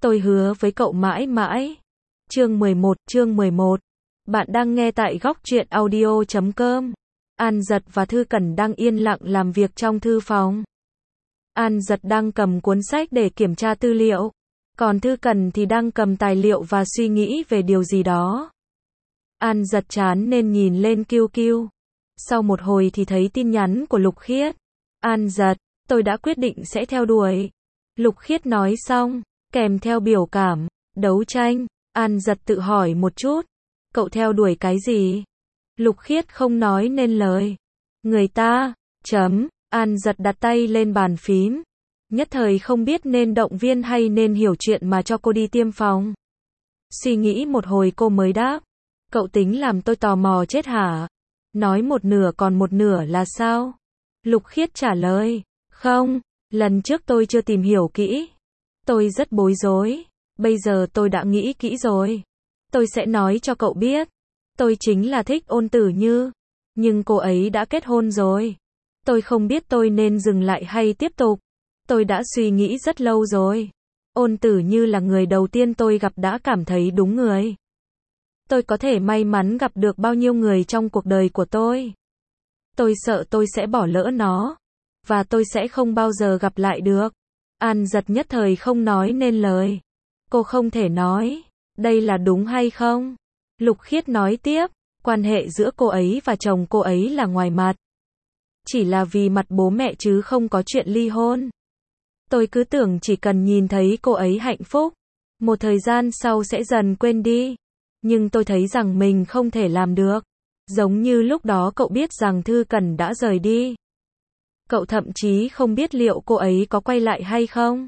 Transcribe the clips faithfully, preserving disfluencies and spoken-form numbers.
Tôi hứa với cậu mãi mãi. Chương mười một, chương mười một. Bạn đang nghe tại góc truyện audio chấm com. An Dật và Thư Cẩn đang yên lặng làm việc trong thư phòng. An Dật đang cầm cuốn sách để kiểm tra tư liệu, còn Thư Cẩn thì đang cầm tài liệu và suy nghĩ về điều gì đó. An Dật chán nên nhìn lên Kiêu Kiêu. Sau một hồi thì thấy tin nhắn của Lục Khiết. An Dật, tôi đã quyết định sẽ theo đuổi. Lục Khiết nói xong, kèm theo biểu cảm, đấu tranh. An Dật tự hỏi một chút, cậu theo đuổi cái gì? Lục Khiết không nói nên lời. Người ta, chấm, An Dật đặt tay lên bàn phím. Nhất thời không biết nên động viên hay nên hiểu chuyện mà cho cô đi tiêm phòng. Suy nghĩ một hồi cô mới đáp, cậu tính làm tôi tò mò chết hả? Nói một nửa còn một nửa là sao? Lục Khiết trả lời, không, lần trước tôi chưa tìm hiểu kỹ. Tôi rất bối rối, bây giờ tôi đã nghĩ kỹ rồi. Tôi sẽ nói cho cậu biết. Tôi chính là thích Ôn Tử Như, nhưng cô ấy đã kết hôn rồi. Tôi không biết tôi nên dừng lại hay tiếp tục. Tôi đã suy nghĩ rất lâu rồi. Ôn Tử Như là người đầu tiên tôi gặp đã cảm thấy đúng người. Tôi có thể may mắn gặp được bao nhiêu người trong cuộc đời của tôi. Tôi sợ tôi sẽ bỏ lỡ nó, và tôi sẽ không bao giờ gặp lại được. An Dật nhất thời không nói nên lời. Cô không thể nói, đây là đúng hay không? Lục Khiết nói tiếp, quan hệ giữa cô ấy và chồng cô ấy là ngoài mặt. Chỉ là vì mặt bố mẹ chứ không có chuyện ly hôn. Tôi cứ tưởng chỉ cần nhìn thấy cô ấy hạnh phúc, một thời gian sau sẽ dần quên đi. Nhưng tôi thấy rằng mình không thể làm được. Giống như lúc đó cậu biết rằng Thư Cẩn đã rời đi. Cậu thậm chí không biết liệu cô ấy có quay lại hay không.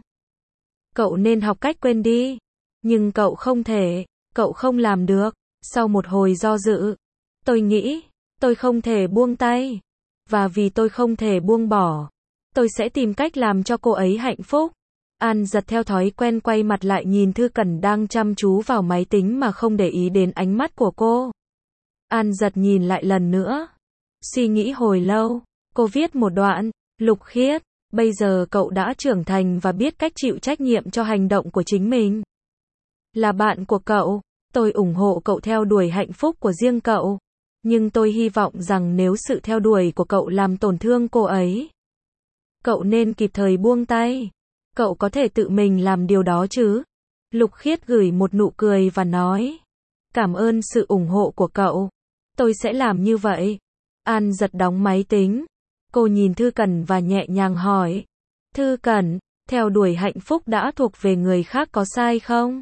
Cậu nên học cách quên đi. Nhưng cậu không thể, cậu không làm được. Sau một hồi do dự, tôi nghĩ, tôi không thể buông tay. Và vì tôi không thể buông bỏ, tôi sẽ tìm cách làm cho cô ấy hạnh phúc. An Dật theo thói quen quay mặt lại nhìn Thư Cẩn đang chăm chú vào máy tính mà không để ý đến ánh mắt của cô. An Dật nhìn lại lần nữa. Suy nghĩ hồi lâu, cô viết một đoạn, Lục Khiết, bây giờ cậu đã trưởng thành và biết cách chịu trách nhiệm cho hành động của chính mình. Là bạn của cậu, tôi ủng hộ cậu theo đuổi hạnh phúc của riêng cậu. Nhưng tôi hy vọng rằng nếu sự theo đuổi của cậu làm tổn thương cô ấy, cậu nên kịp thời buông tay. Cậu có thể tự mình làm điều đó chứ? Lục Khiết gửi một nụ cười và nói, cảm ơn sự ủng hộ của cậu. Tôi sẽ làm như vậy. An Dật đóng máy tính. Cô nhìn Thư Cẩn và nhẹ nhàng hỏi, Thư Cẩn, theo đuổi hạnh phúc đã thuộc về người khác có sai không?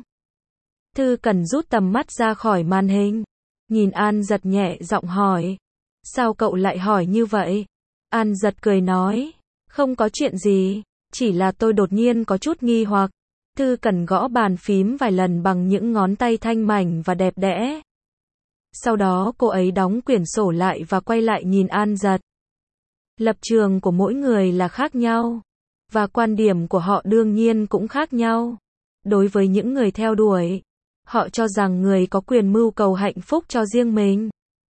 Thư Cẩn rút tầm mắt ra khỏi màn hình. Nhìn An Dật nhẹ giọng hỏi, sao cậu lại hỏi như vậy? An Dật cười nói, không có chuyện gì, chỉ là tôi đột nhiên có chút nghi hoặc. Thư Cẩn gõ bàn phím vài lần bằng những ngón tay thanh mảnh và đẹp đẽ. Sau đó cô ấy đóng quyển sổ lại và quay lại nhìn An Dật. Lập trường của mỗi người là khác nhau, và quan điểm của họ đương nhiên cũng khác nhau. Đối với những người theo đuổi, họ cho rằng người có quyền mưu cầu hạnh phúc cho riêng mình.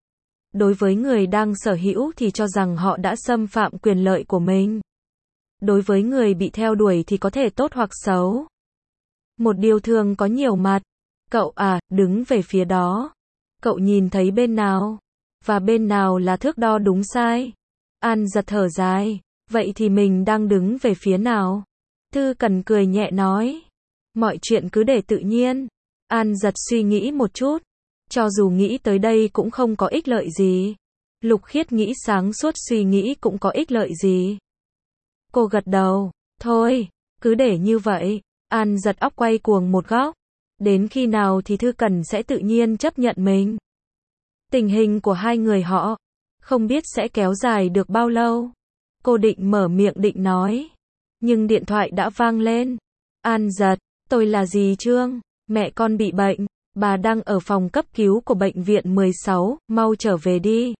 Đối với người đang sở hữu thì cho rằng họ đã xâm phạm quyền lợi của mình. Đối với người bị theo đuổi thì có thể tốt hoặc xấu. Một điều thường có nhiều mặt. Cậu à, đứng về phía đó. Cậu nhìn thấy bên nào? Và bên nào là thước đo đúng sai? An Dật thở dài. Vậy thì mình đang đứng về phía nào? Thư Cẩn cười nhẹ nói. Mọi chuyện cứ để tự nhiên. An Dật suy nghĩ một chút. Cho dù nghĩ tới đây cũng không có ích lợi gì. Lục Khiết nghĩ sáng suốt suy nghĩ cũng có ích lợi gì. Cô gật đầu. Thôi, cứ để như vậy. An Dật óc quay cuồng một góc. Đến khi nào thì Thư Cẩn sẽ tự nhiên chấp nhận mình? Tình hình của hai người họ, không biết sẽ kéo dài được bao lâu. Cô định mở miệng định nói. Nhưng điện thoại đã vang lên. An Dật, tôi là dì Trương. Mẹ con bị bệnh. Bà đang ở phòng cấp cứu của bệnh viện mười sáu, mau trở về đi.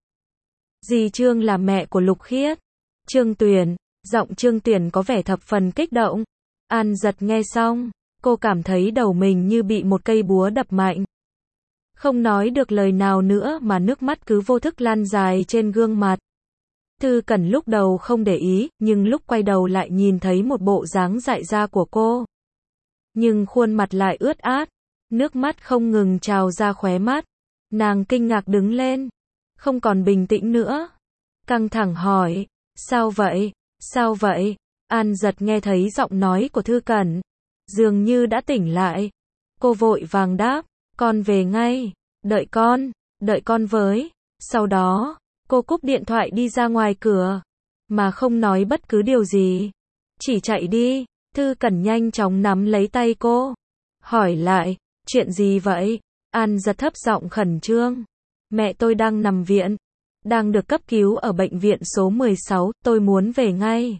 Dì Trương là mẹ của Lục Khiết. Trương Tuyền, giọng Trương Tuyền có vẻ thập phần kích động. An Dật nghe xong, cô cảm thấy đầu mình như bị một cây búa đập mạnh. Không nói được lời nào nữa mà nước mắt cứ vô thức lan dài trên gương mặt. Thư Cẩn lúc đầu không để ý, nhưng lúc quay đầu lại nhìn thấy một bộ dáng dại ra của cô. nhưng khuôn mặt lại ướt át, nước mắt không ngừng trào ra khóe mắt. Nàng kinh ngạc đứng lên, không còn bình tĩnh nữa, căng thẳng hỏi, sao vậy, sao vậy? An Giật nghe thấy giọng nói của Thư Cẩn, dường như đã tỉnh lại. Cô vội vàng đáp, con về ngay, đợi con, đợi con với. Sau đó, cô cúp điện thoại đi ra ngoài cửa, mà không nói bất cứ điều gì. Chỉ chạy đi. Thư Cẩn nhanh chóng nắm lấy tay cô, hỏi lại, chuyện gì vậy? An Giật thấp giọng khẩn trương, mẹ tôi đang nằm viện, đang được cấp cứu ở bệnh viện số mười sáu, tôi muốn về ngay.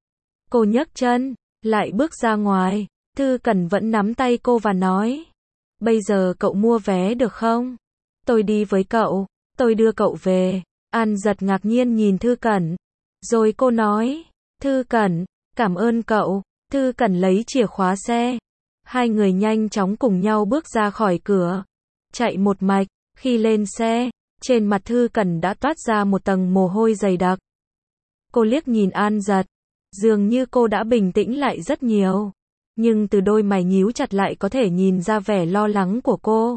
Cô nhấc chân, lại bước ra ngoài. Thư Cẩn vẫn nắm tay cô và nói, bây giờ cậu mua vé được không? Tôi đi với cậu, tôi đưa cậu về. An Giật ngạc nhiên nhìn Thư Cẩn, rồi cô nói, Thư Cẩn, cảm ơn cậu. Thư Cẩn lấy chìa khóa xe. Hai người nhanh chóng cùng nhau bước ra khỏi cửa, chạy một mạch. Khi lên xe, trên mặt Thư Cẩn đã toát ra một tầng mồ hôi dày đặc. Cô liếc nhìn An Giật, dường như cô đã bình tĩnh lại rất nhiều, nhưng từ đôi mày nhíu chặt lại có thể nhìn ra vẻ lo lắng của cô.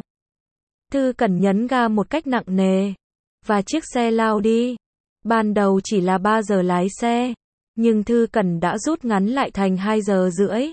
Thư Cẩn nhấn ga một cách nặng nề, và chiếc xe lao đi. Ban đầu chỉ là ba giờ lái xe, nhưng Thư Cẩn đã rút ngắn lại thành hai giờ rưỡi.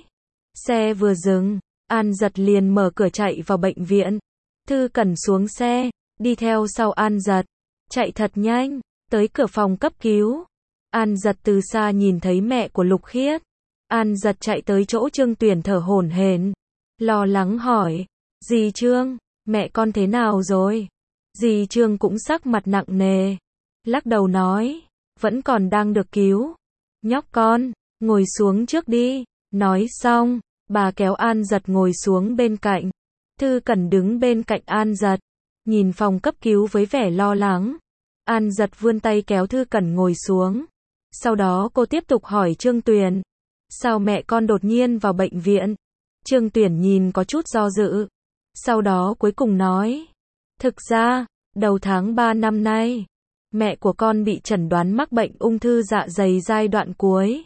Xe vừa dừng, An Giật liền mở cửa chạy vào bệnh viện. Thư Cẩn xuống xe, đi theo sau An Giật, chạy thật nhanh, tới cửa phòng cấp cứu. An Giật từ xa nhìn thấy mẹ của Lục Khiết. An Giật chạy tới chỗ Trương Tuyển thở hổn hển, lo lắng hỏi, dì Trương, mẹ con thế nào rồi? Dì Trương cũng sắc mặt nặng nề, lắc đầu nói, vẫn còn đang được cứu. Nhóc con, ngồi xuống trước đi. Nói xong, bà kéo An Giật ngồi xuống bên cạnh. Thư Cẩn đứng bên cạnh An Giật, nhìn phòng cấp cứu với vẻ lo lắng. An Giật vươn tay kéo Thư Cẩn ngồi xuống. Sau đó cô tiếp tục hỏi Trương Tuyền, sao mẹ con đột nhiên vào bệnh viện? Trương Tuyển nhìn có chút do dự, sau đó cuối cùng nói, thực ra, đầu tháng ba năm nay, mẹ của con bị chẩn đoán mắc bệnh ung thư dạ dày giai đoạn cuối.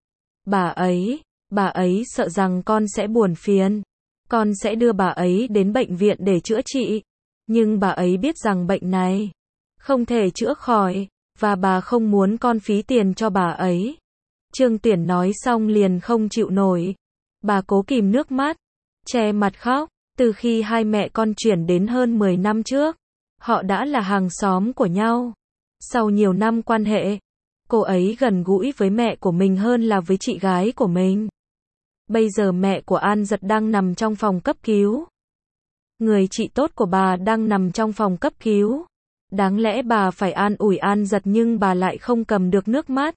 Bà ấy, bà ấy sợ rằng con sẽ buồn phiền, con sẽ đưa bà ấy đến bệnh viện để chữa trị, nhưng bà ấy biết rằng bệnh này không thể chữa khỏi, và bà không muốn con phí tiền cho bà ấy. Trương Tuyển nói xong liền không chịu nổi. Bà cố kìm nước mắt, che mặt khóc. Từ khi hai mẹ con chuyển đến hơn mười năm trước, họ đã là hàng xóm của nhau. Sau nhiều năm quan hệ, cô ấy gần gũi với mẹ của mình hơn là với chị gái của mình. Bây giờ mẹ của An Giật đang nằm trong phòng cấp cứu. Người chị tốt của bà đang nằm trong phòng cấp cứu. Đáng lẽ bà phải an ủi An Giật nhưng bà lại không cầm được nước mắt.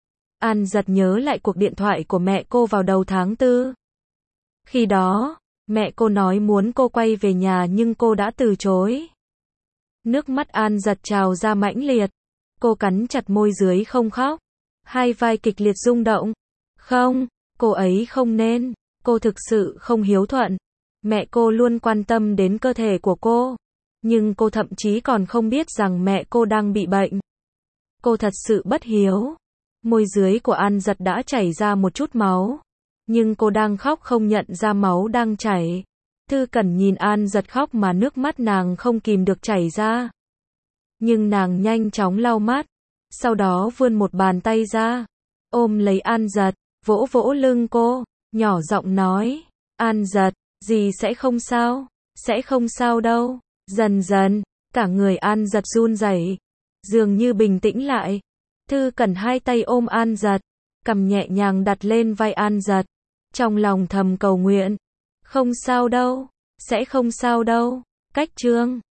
An Giật nhớ lại cuộc điện thoại của mẹ cô vào đầu tháng tư. Khi đó, mẹ cô nói muốn cô quay về nhà nhưng cô đã từ chối. Nước mắt An Giật trào ra mãnh liệt. Cô cắn chặt môi dưới không khóc. Hai vai kịch liệt rung động. Không, cô ấy không nên. Cô thực sự không hiếu thuận. Mẹ cô luôn quan tâm đến cơ thể của cô. Nhưng cô thậm chí còn không biết rằng mẹ cô đang bị bệnh. Cô thật sự bất hiếu. Môi dưới của An Giật đã chảy ra một chút máu. Nhưng cô đang khóc không nhận ra máu đang chảy. Thư Cẩn nhìn An Giật khóc mà nước mắt nàng không kìm được chảy ra. Nhưng nàng nhanh chóng lau mắt. Sau đó vươn một bàn tay ra, ôm lấy An Giật, vỗ vỗ lưng cô, nhỏ giọng nói, An Giật, dì sẽ không sao, sẽ không sao đâu. Dần dần, cả người An Giật run rẩy, dường như bình tĩnh lại. Thư Cẩn hai tay ôm An Giật, cầm nhẹ nhàng đặt lên vai An Giật, trong lòng thầm cầu nguyện, không sao đâu, sẽ không sao đâu. Cách chương